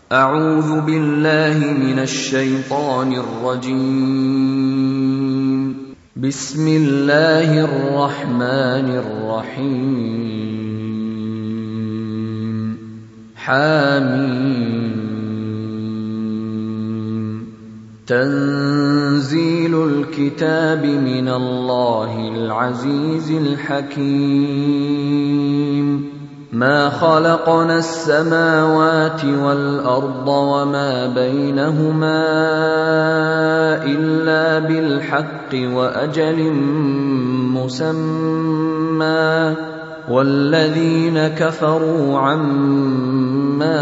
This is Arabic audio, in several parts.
أعوذ بالله من الشيطان الرجيم. بسم الله الرحمن الرحيم. حميم. تنزيل الكتاب من الله العزيز الحكيم. ما خلقنا السماوات والأرض وما بينهما إلا بالحق وأجل مسمى، والذين كفروا عما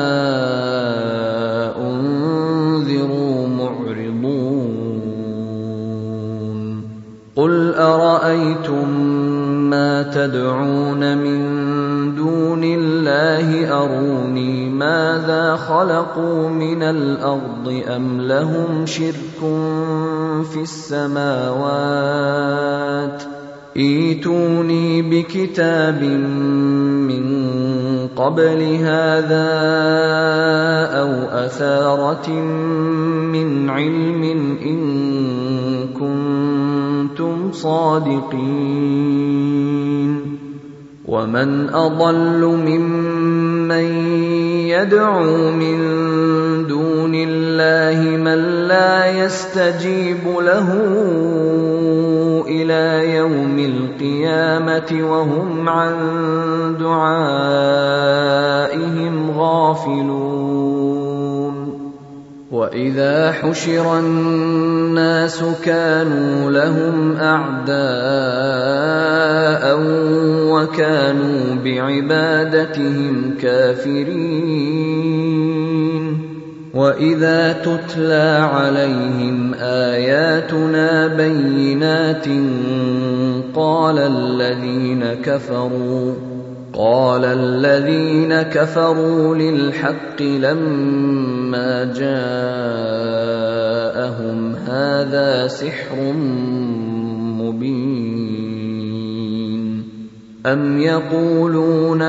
أنذروا معرضون. قل أرأيتم ما تدعون من دون الله أروني ماذا خلقوا من الأرض أم لهم شرك في السماوات، ائتوني بكتاب من قبل هذا أو أثارة من علم إن كنتم صادقين. ومن أضل ممن يدعو من دون الله من لا يستجيب له إلى يوم القيامة وهم عن دعائهم غافلون. وإذا حشر الناس كانوا لهم أعداء وكانوا بعبادتهم كافرين. وإذا تتلى عليهم آياتنا بينات قال الذين كفروا للحق لما جاءهم هذا سحر مبين. أم يقولون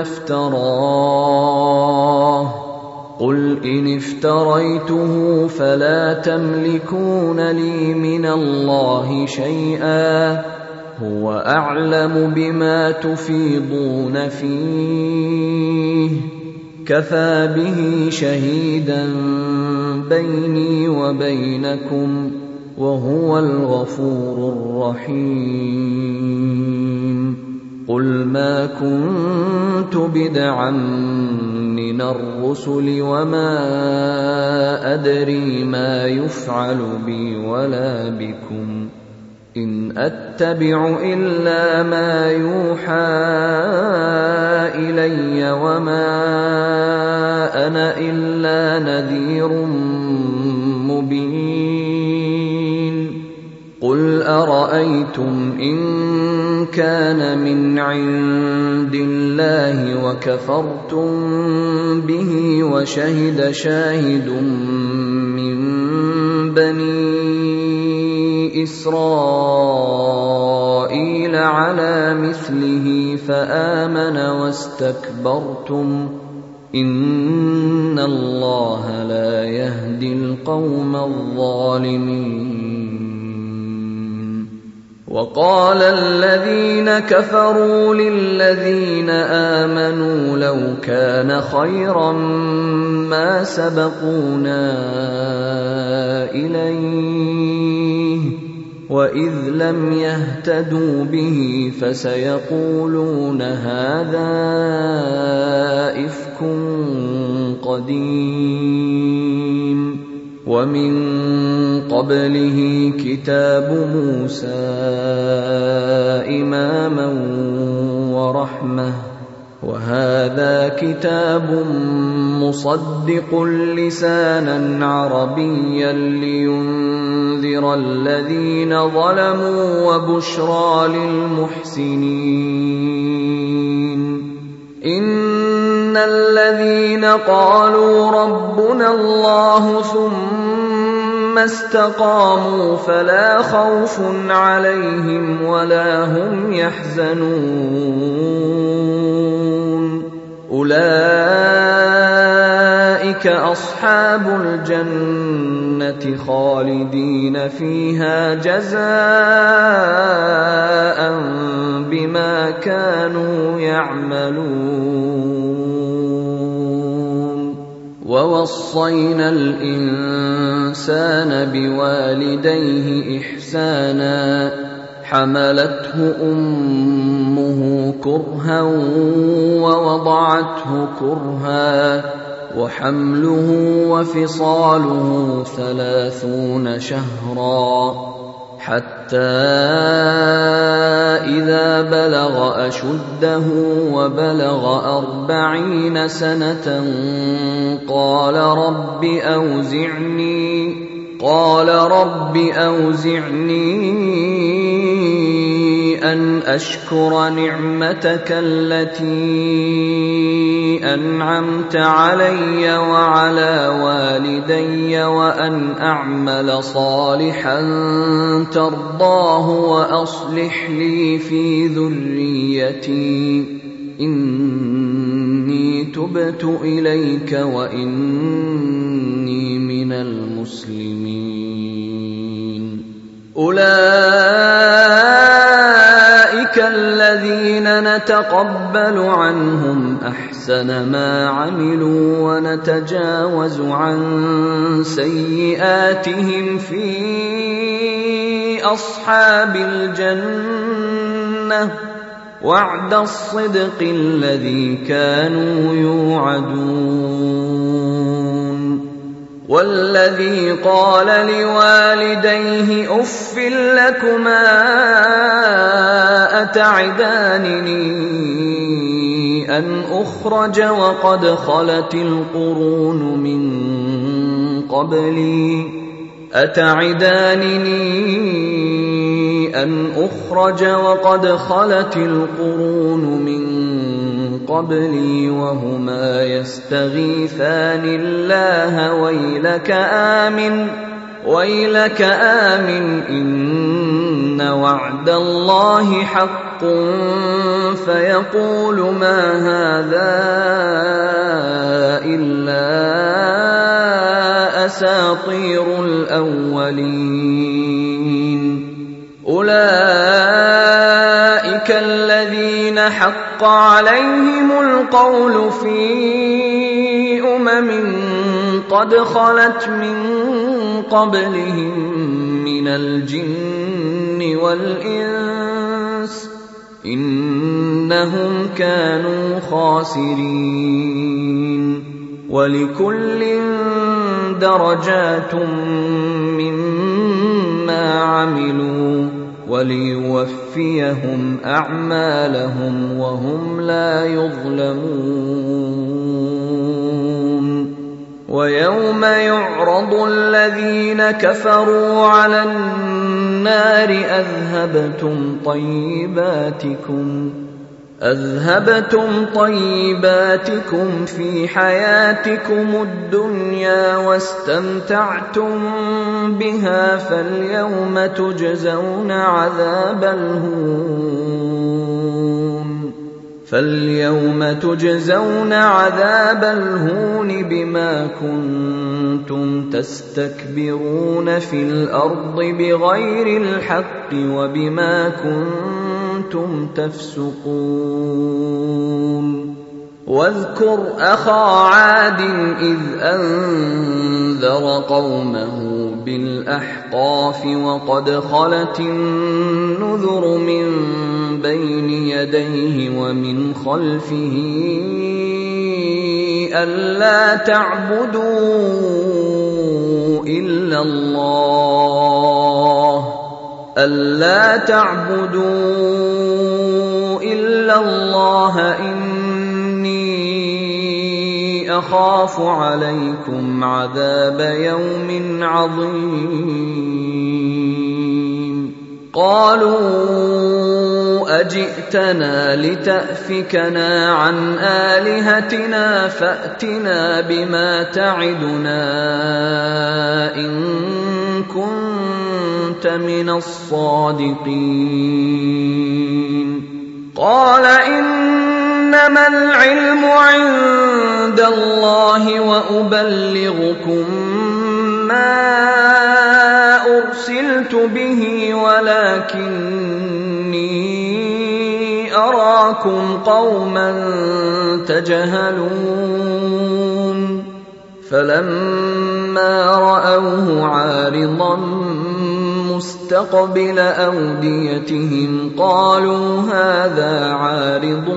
افتراه، قل إن افتريته فلا تملكون لي من الله شيئا، هو أعلم بما تفيضون فيه، كفى به شهيدا بيني وبينكم وهو الغفور الرحيم. قل ما كنت بدعا من الرسل وما أدري ما يفعل بي ولا بكم، إن أتبع إلا ما يوحى إلي وما أنا إلا نذير مبين. قل أرأيتم إن كان من عند الله وكفرتم به وشهد شاهد من بني إسرائيل على مثله فآمن واستكبرتم، إن الله لا يهدي القوم الظالمين. وقال الذين كفروا للذين آمنوا لو كان خيرا ما سبقونا إليه، وإذ لم يهتدوا به فسيقولون هذا إفك قديم. ومن قبله كتاب موسى إماما ورحمة، وهذا كتاب مصدق لسانا عربيا لينذر الذين ظلموا وبشرى للمحسنين. إن الذين قالوا ربنا الله ثم استقاموا فلا خوف عليهم ولا هم يحزنون، أولئك أولئك أصحاب الجنة خالدين فيها جزاء بما كانوا يعملون. ووصينا الإنسان بوالديه إحسانا حملته أمه كرها ووضعته كرها وحمله وفصاله 30 شهرا حتى إذا بلغ أشده وبلغ 40 سنة قال رب أوزعني أن أشكر نعمتك التي أنعمت علي وعلى والدي وأن أعمل صالحا ترضاه وأصلح لي في ذريتي إني تبت إليك وإني من المسلمين. أولئك الذين نتقبل عنهم أحسن ما عملوا ونتجاوز عن سيئاتهم في أصحاب الجنة وعد الصدق الذي كانوا يوعدون. والذي قال لوالديه أف لكما أتعدانني أن أخرج وقد خلت القرون من قبلي وهما يستغيثان الله ويلك آمن إن وعد الله حق فيقول ما هذا إلا أساطير الأولين. أولئك الذين حق عليهم القول في قد خلت من قبلهم من الجن والإنس إنهم كانوا خاسرين. ولكل درجات مما عملوا وليوفيهم أعمالهم وهم لا يظلمون. ويوم يعرض الذين كفروا على النار أذهبتم طيباتكم في حياتكم الدنيا واستمتعتم بها فاليوم تجزون عذاب الهون بما كنتم تستكبرون في الأرض بغير الحق وبما كنتم تفسقون. واذكر أخا عاد إذ أنذر قومه بالأحقاف وقد خلت النذر من بين يديه ومن خلفه ألا تعبدوا إلا الله إني أخاف عليكم عذاب يوم عظيم. قالوا أجئتنا لتأفكنا عن آلهتنا فأتنا بما تعدنا إن كنت من الصادقين. قال إنما إنما العلم عند الله وأبلغكم ما أرسلت به ولكني أراكم قوما تجهلون فلما رأوه عارضا مستقبل أوديتهم قالوا هذا عارض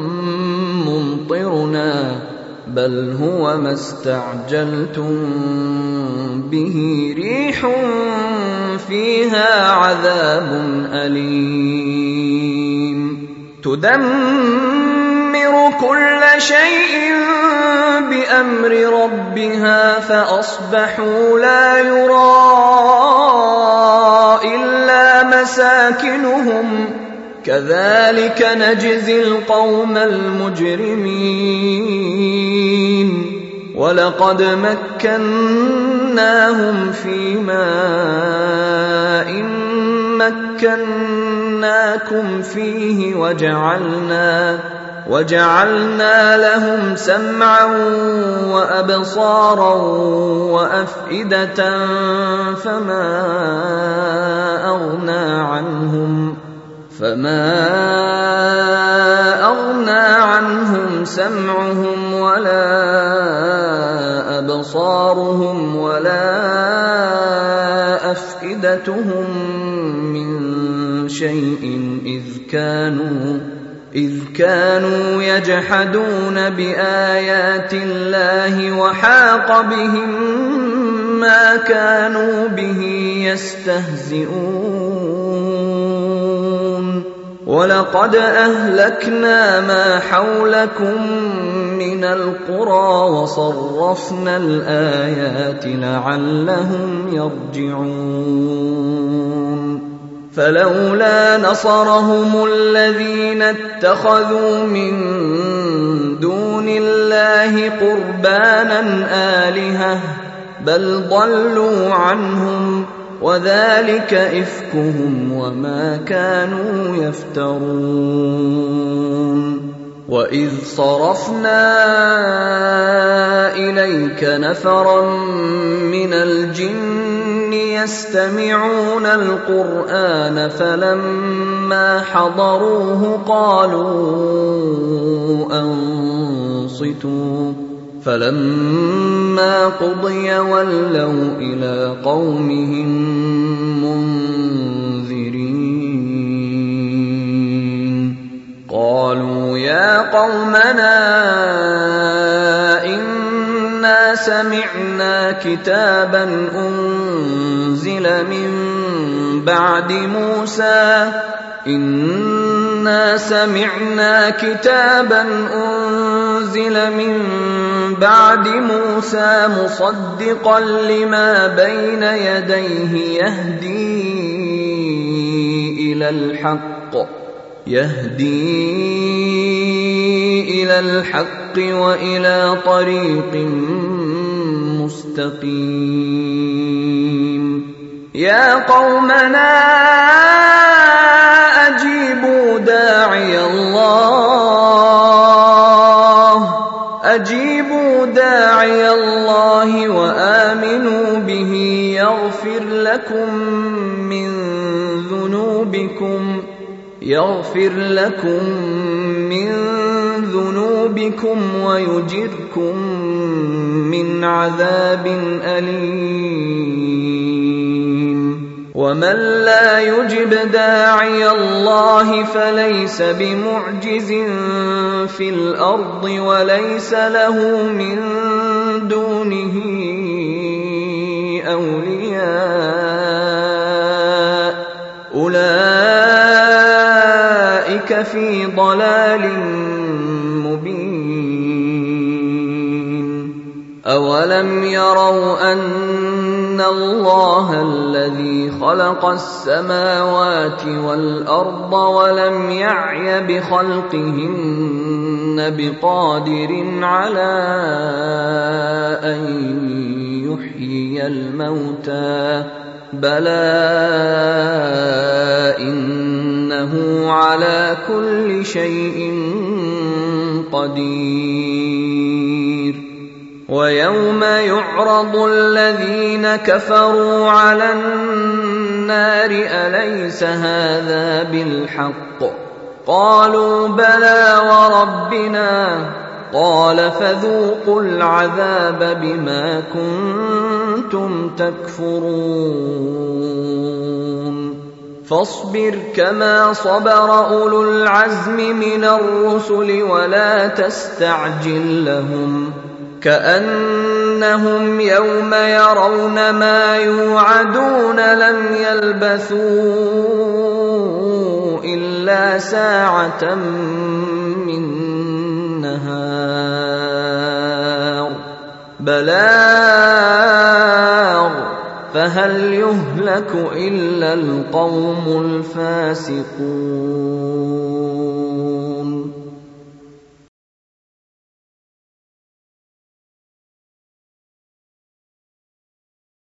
ممطرنا بل هو ما استعجلتم به ريح فيها عذاب أليم تدمر كل شيء بأمر ربها فأصبحوا لا يرى إلا مساكنهم كذلك نجزي القوم المجرمين ولقد مكناهم في ماء مكناكم فيه وجعلنا لهم سمعا وأبصارا وأفئدة فما أغنى عنهم سمعهم ولا أبصارهم ولا أفئدتهم من شيء إذ كانوا يجحدون بآيات الله وحاق بهم ما كانوا به يستهزئون ولقد أهلكنا ما حولكم من القرى وصرفنا الآيات لعلهم يرجعون فلولا نصرهم الذين اتخذوا من دون الله قربانا آلهة بل ضلوا عنهم وذلك إفكهم وما كانوا يفترون وإذ صرفنا إليك نفرا من الجن يستمعون القرآن فلما حضروه قالوا أنصتوا فلما قضي ولوا إلى قومهم منذرين قالوا يا قومنا إنا سمعنا كتابا أنزل من بعد موسى مصدقا لما بين يديه يهدي إلى الحق وإلى طريق مستقيم يا قومنا أجيبوا داعي الله وآمنوا به يغفر لكم من ذنوبكم ويجركم من عذاب أليم ومن لا يجب داعي الله فليس بمعجز في الأرض وليس له من دونه أولياء أولئك في ضلال مبين أولم يروا أن الله الذي خلق السماوات والأرض ولم يعي بخلقهن بقادر على أن يحيي الموتى بلى إنه على كل شيء قدير ويوم يعرض الذين كفروا على النار أليس هذا بالحق قالوا بلى وربنا قال فذوقوا العذاب بما كنتم تكفرون فاصبر كما صبر أولو العزم من الرسل ولا تستعجل لهم كأنهم يوم يرون ما يوعدون لم يلبثوا إلا ساعة من نهار بلاغ فهل يهلك إلا القوم الفاسقون